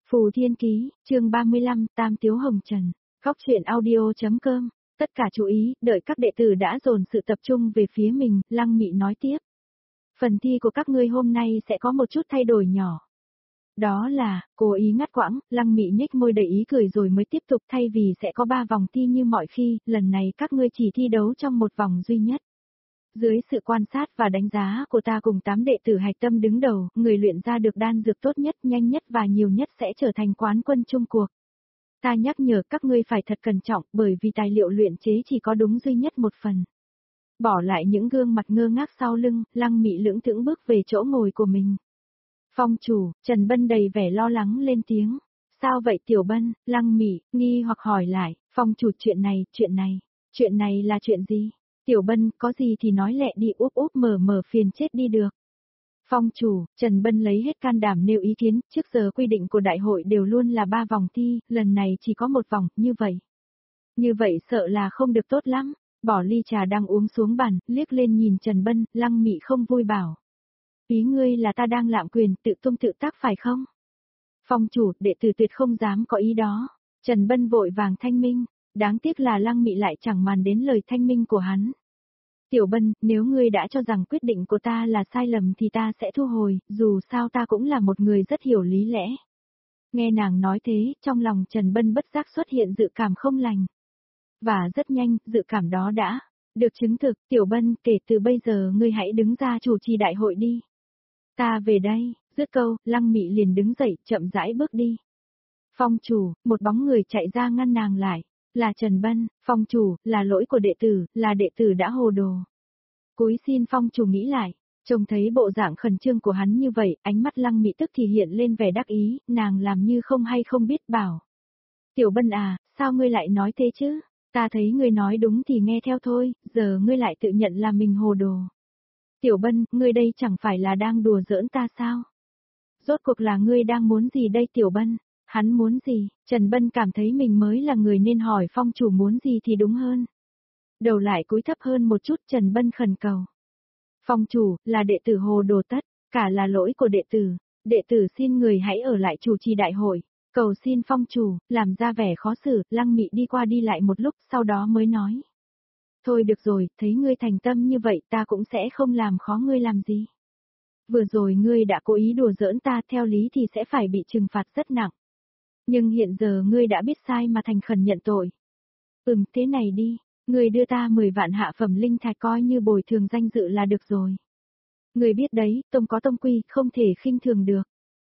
Phù Thiên Ký, chương 35, Tam Tiếu Hồng Trần. Góc truyện audio.com. Tất cả chú ý, đợi các đệ tử đã dồn sự tập trung về phía mình, Lăng Mị nói tiếp. Phần thi của các ngươi hôm nay sẽ có một chút thay đổi nhỏ. Đó là, cố ý ngắt quãng, Lăng Mị nhếch môi đầy ý cười rồi mới tiếp tục, thay vì sẽ có 3 vòng thi như mọi khi, lần này các ngươi chỉ thi đấu trong một vòng duy nhất. Dưới sự quan sát và đánh giá của ta cùng 8 đệ tử hạch tâm đứng đầu, người luyện ra được đan dược tốt nhất, nhanh nhất và nhiều nhất sẽ trở thành quán quân chung cuộc. Ta nhắc nhở các ngươi phải thật cẩn trọng, bởi vì tài liệu luyện chế chỉ có đúng duy nhất một phần. Bỏ lại những gương mặt ngơ ngác sau lưng, Lăng Mị lững thững bước về chỗ ngồi của mình. Phong chủ, Trần Bân đầy vẻ lo lắng lên tiếng. Sao vậy Tiểu Bân? Lăng Mị nghi hoặc hỏi lại. Phong chủ, chuyện này là chuyện gì? Tiểu Bân, có gì thì nói lẹ đi, úp mở phiền chết đi được. Phong chủ, Trần Bân lấy hết can đảm nêu ý kiến, trước giờ quy định của đại hội đều luôn là 3 vòng thi, lần này chỉ có một vòng, như vậy sợ là không được tốt lắm. Bỏ ly trà đang uống xuống bàn, liếc lên nhìn Trần Bân, Lăng Mị không vui bảo. Ý ngươi là ta đang lạm quyền, tự tung tự tác phải không? Phong chủ, đệ tử tuyệt không dám có ý đó. Trần Bân vội vàng thanh minh, đáng tiếc là Lăng Mị lại chẳng màng đến lời thanh minh của hắn. Tiểu Bân, nếu ngươi đã cho rằng quyết định của ta là sai lầm thì ta sẽ thu hồi, dù sao ta cũng là một người rất hiểu lý lẽ. Nghe nàng nói thế, trong lòng Trần Bân bất giác xuất hiện dự cảm không lành. Và rất nhanh, dự cảm đó đã được chứng thực. Tiểu Bân, kể từ bây giờ ngươi hãy đứng ra chủ trì đại hội đi. Ta về đây, dứt câu, Lăng Mị liền đứng dậy, chậm rãi bước đi. Phong chủ, một bóng người chạy ra ngăn nàng lại. Là Trần Bân. Phong chủ, là lỗi của đệ tử, là đệ tử đã hồ đồ. Cúi xin phong chủ nghĩ lại. Trông thấy bộ dạng khẩn trương của hắn như vậy, ánh mắt Lăng Mị tức thì hiện lên vẻ đắc ý, nàng làm như không hay không biết bảo. Tiểu Bân à, sao ngươi lại nói thế chứ? Ta thấy ngươi nói đúng thì nghe theo thôi, giờ ngươi lại tự nhận là mình hồ đồ. Tiểu Bân, ngươi đây chẳng phải là đang đùa giỡn ta sao? Rốt cuộc là ngươi đang muốn gì đây Tiểu Bân? Hắn muốn gì? Trần Bân cảm thấy mình mới là người nên hỏi phong chủ muốn gì thì đúng hơn. Đầu lại cúi thấp hơn một chút, Trần Bân khẩn cầu. Phong chủ, là đệ tử hồ đồ tất, cả là lỗi của đệ tử xin người hãy ở lại chủ trì đại hội. Cầu xin phong chủ, làm ra vẻ khó xử, Lăng Mị đi qua đi lại một lúc, sau đó mới nói. Thôi được rồi, thấy ngươi thành tâm như vậy ta cũng sẽ không làm khó ngươi làm gì. Vừa rồi ngươi đã cố ý đùa giỡn ta, theo lý thì sẽ phải bị trừng phạt rất nặng. Nhưng hiện giờ ngươi đã biết sai mà thành khẩn nhận tội. Thế này đi, ngươi đưa ta 10 vạn hạ phẩm linh thạch coi như bồi thường danh dự là được rồi. Ngươi biết đấy, tông có tông quy, không thể khinh thường được.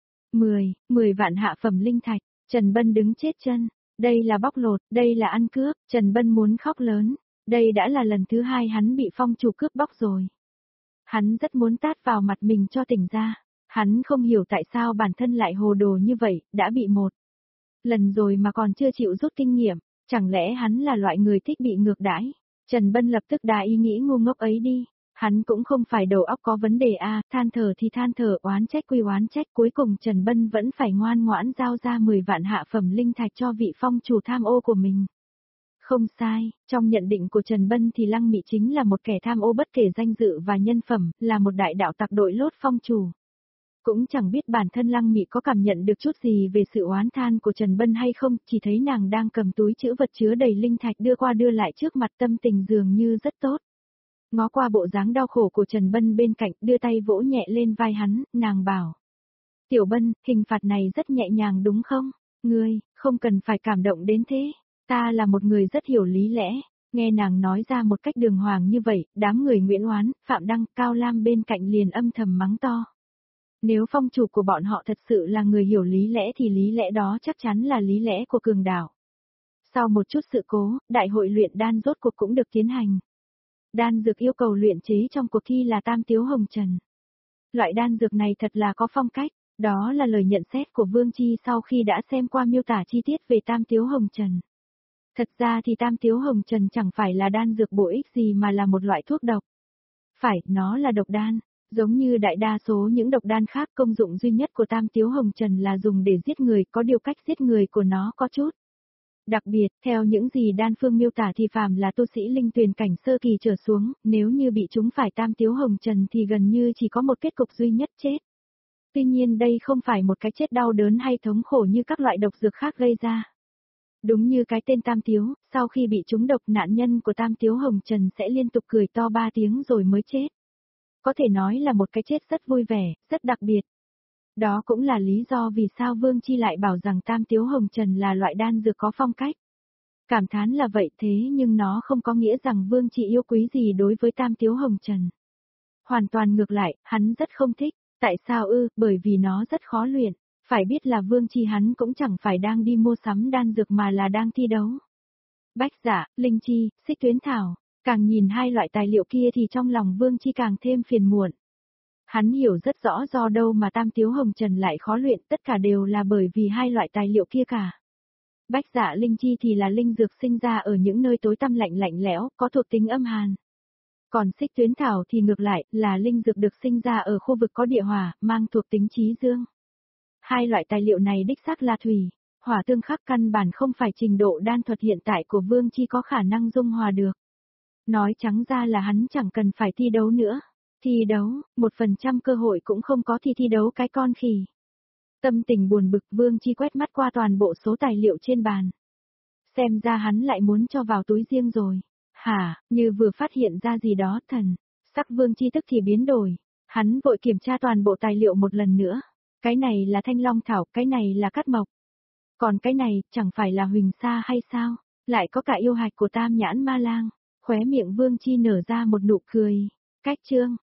10 vạn hạ phẩm linh thạch, Trần Bân đứng chết chân. Đây là bóc lột, đây là ăn cướp, Trần Bân muốn khóc lớn. Đây đã là lần thứ 2 hắn bị phong chủ cướp bóc rồi. Hắn rất muốn tát vào mặt mình cho tỉnh ra. Hắn không hiểu tại sao bản thân lại hồ đồ như vậy, đã bị một lần rồi mà còn chưa chịu rút kinh nghiệm. Chẳng lẽ hắn là loại người thích bị ngược đãi? Trần Bân lập tức đá ý nghĩ ngu ngốc ấy đi. Hắn cũng không phải đầu óc có vấn đề à, than thở thì than thở, oán trách quy oán trách, cuối cùng Trần Bân vẫn phải ngoan ngoãn giao ra 10 vạn hạ phẩm linh thạch cho vị phong chủ tham ô của mình. Không sai, trong nhận định của Trần Bân thì Lăng Mị chính là một kẻ tham ô bất kể danh dự và nhân phẩm, là một đại đạo tặc đội lốt phong chủ. Cũng chẳng biết bản thân Lăng Mị có cảm nhận được chút gì về sự oán than của Trần Bân hay không, chỉ thấy nàng đang cầm túi trữ vật chứa đầy linh thạch đưa qua đưa lại trước mặt, tâm tình dường như rất tốt. Ngó qua bộ dáng đau khổ của Trần Bân bên cạnh, đưa tay vỗ nhẹ lên vai hắn, nàng bảo. Tiểu Bân, hình phạt này rất nhẹ nhàng đúng không? Ngươi, không cần phải cảm động đến thế. Ta là một người rất hiểu lý lẽ. Nghe nàng nói ra một cách đường hoàng như vậy, đám người Nguyễn Oán, Phạm Đăng, Cao Lam bên cạnh liền âm thầm mắng to. Nếu phong chủ của bọn họ thật sự là người hiểu lý lẽ thì lý lẽ đó chắc chắn là lý lẽ của cường đảo. Sau một chút sự cố, đại hội luyện đan rốt cuộc cũng được tiến hành. Đan dược yêu cầu luyện chế trong cuộc thi là Tam Tiếu Hồng Trần. Loại đan dược này thật là có phong cách, đó là lời nhận xét của Vương Chi sau khi đã xem qua miêu tả chi tiết về Tam Tiếu Hồng Trần. Thật ra thì Tam Tiếu Hồng Trần chẳng phải là đan dược bổ ích gì mà là một loại thuốc độc. Phải, nó là độc đan. Giống như đại đa số những độc đan khác, công dụng duy nhất của Tam Tiếu Hồng Trần là dùng để giết người, có điều cách giết người của nó có chút đặc biệt. Theo những gì đan phương miêu tả thì phàm là tu sĩ linh tuyền cảnh sơ kỳ trở xuống, nếu như bị chúng phải Tam Tiếu Hồng Trần thì gần như chỉ có một kết cục duy nhất chết. Tuy nhiên đây không phải một cái chết đau đớn hay thống khổ như các loại độc dược khác gây ra. Đúng như cái tên Tam Tiếu, sau khi bị trúng độc nạn nhân của Tam Tiếu Hồng Trần sẽ liên tục cười to 3 tiếng rồi mới chết. Có thể nói là một cái chết rất vui vẻ, rất đặc biệt. Đó cũng là lý do vì sao Vương Chi lại bảo rằng Tam Tiếu Hồng Trần là loại đan dược có phong cách. Cảm thán là vậy thế nhưng nó không có nghĩa rằng Vương Chi yêu quý gì đối với Tam Tiếu Hồng Trần. Hoàn toàn ngược lại, hắn rất không thích. Tại sao ư? Bởi vì nó rất khó luyện. Phải biết là Vương Chi hắn cũng chẳng phải đang đi mua sắm đan dược mà là đang thi đấu. Bách Dạ, Linh Chi, Xích Tuyến Thảo, càng nhìn hai loại tài liệu kia thì trong lòng Vương Chi càng thêm phiền muộn. Hắn hiểu rất rõ do đâu mà Tam Tiếu Hồng Trần lại khó luyện, tất cả đều là bởi vì hai loại tài liệu kia cả. Bách Dạ Linh Chi thì là linh dược sinh ra ở những nơi tối tăm lạnh lẽo, có thuộc tính âm hàn. Còn Xích Tuyến Thảo thì ngược lại, là linh dược được sinh ra ở khu vực có địa hỏa, mang thuộc tính chí dương. Hai loại tài liệu này đích xác là thủy, hỏa tương khắc căn bản không phải trình độ đan thuật hiện tại của Vương Chi có khả năng dung hòa được. Nói trắng ra là hắn chẳng cần phải thi đấu nữa. Thi đấu, 1% cơ hội cũng không có thì thi đấu cái con khỉ. Tâm tình buồn bực Vương Chi quét mắt qua toàn bộ số tài liệu trên bàn. Xem ra hắn lại muốn cho vào túi riêng rồi. Hả, như vừa phát hiện ra gì đó thần. Sắc Vương Chi tức thì biến đổi. Hắn vội kiểm tra toàn bộ tài liệu một lần nữa. Cái này là thanh long thảo, cái này là cát mộc. Còn cái này, chẳng phải là huỳnh sa hay sao? Lại có cả yêu hạch của Tam Nhãn Ma Lang. Khóe miệng Vương Chi nở ra một nụ cười. Cách chương.